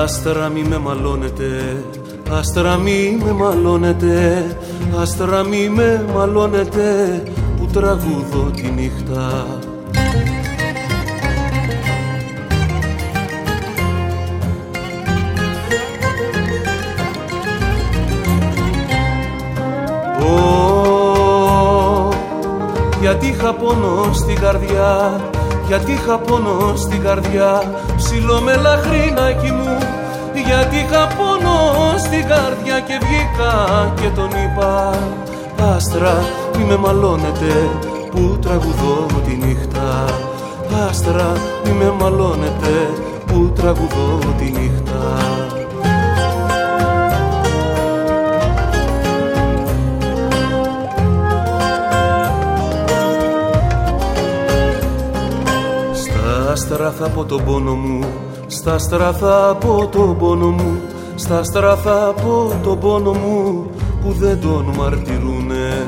Άστρα μη με μαλώνετε, άστρα μη με μαλώνετε, άστρα μη με μαλώνετε, που τραγουδώ τη νύχτα. Γιατί είχα πόνο στην καρδιά, γιατί είχα πόνο στην καρδιά, ψηλό με λαχρινάκι μου. Γιατί είχα πόνο στην καρδιά και βγήκα και τον είπα, άστρα μη με μαλώνετε, που τραγουδώ τη νύχτα. Άστρα μη με μαλώνετε, που τραγουδώ τη νύχτα. Στα άστρα θα πω τον πόνο μου, στα άστρα θα πω τον πόνο μου, στα άστρα θα πω τον πόνο μου, που δεν τον μαρτυρούνε.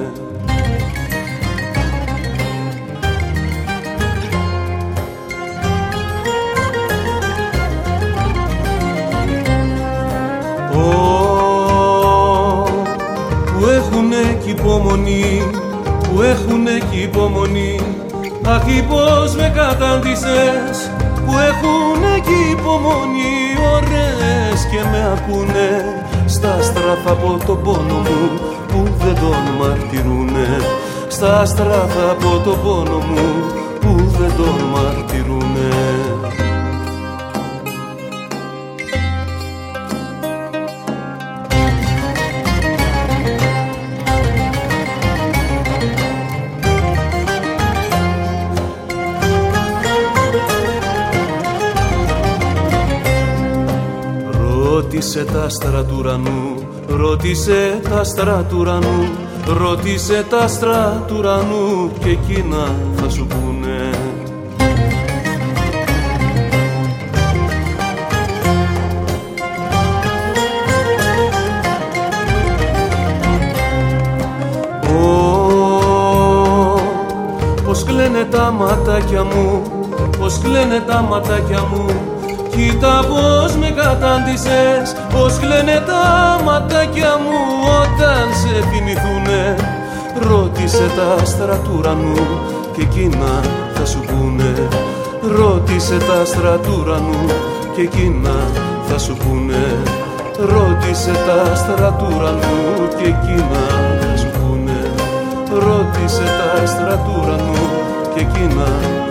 Που έχουνε κι υπομονή, που έχουνε κι υπομονή. Αχ, πώς με κατάντησες, που έχουνε κι υπομονή, ωραίες και με ακούνε. Στα άστρα θα πω τον πόνο μου, που δεν τον μαρτυρούνε. Στα άστρα θα πω τον πόνο μου, που δεν τον μαρτυρούνε. Ρώτησε τα άστρα του ουρανού, ρώτησε τα άστρα του ουρανού, ρώτησε τα άστρα του ουρανού, και εκείνα θα σου πούνε. Πως κλαίνε τα ματάκια μου, πως κλαίνε τα ματάκια μου. Κοίτα πως με κατάντησες, πως κλαίνε τα ματάκια μου όταν σε θυμηθούνε. Ρώτησε τα άστρα του ουρανού, και εκείνα θα σου πούνε. Ρώτησε τα άστρα του ουρανού, και εκείνα θα σου πούνε. Ρώτησε τα άστρα του ουρανού, και εκείνα θα σου πούνε. Ρώτησε τα άστρα του ουρανού, και εκείνα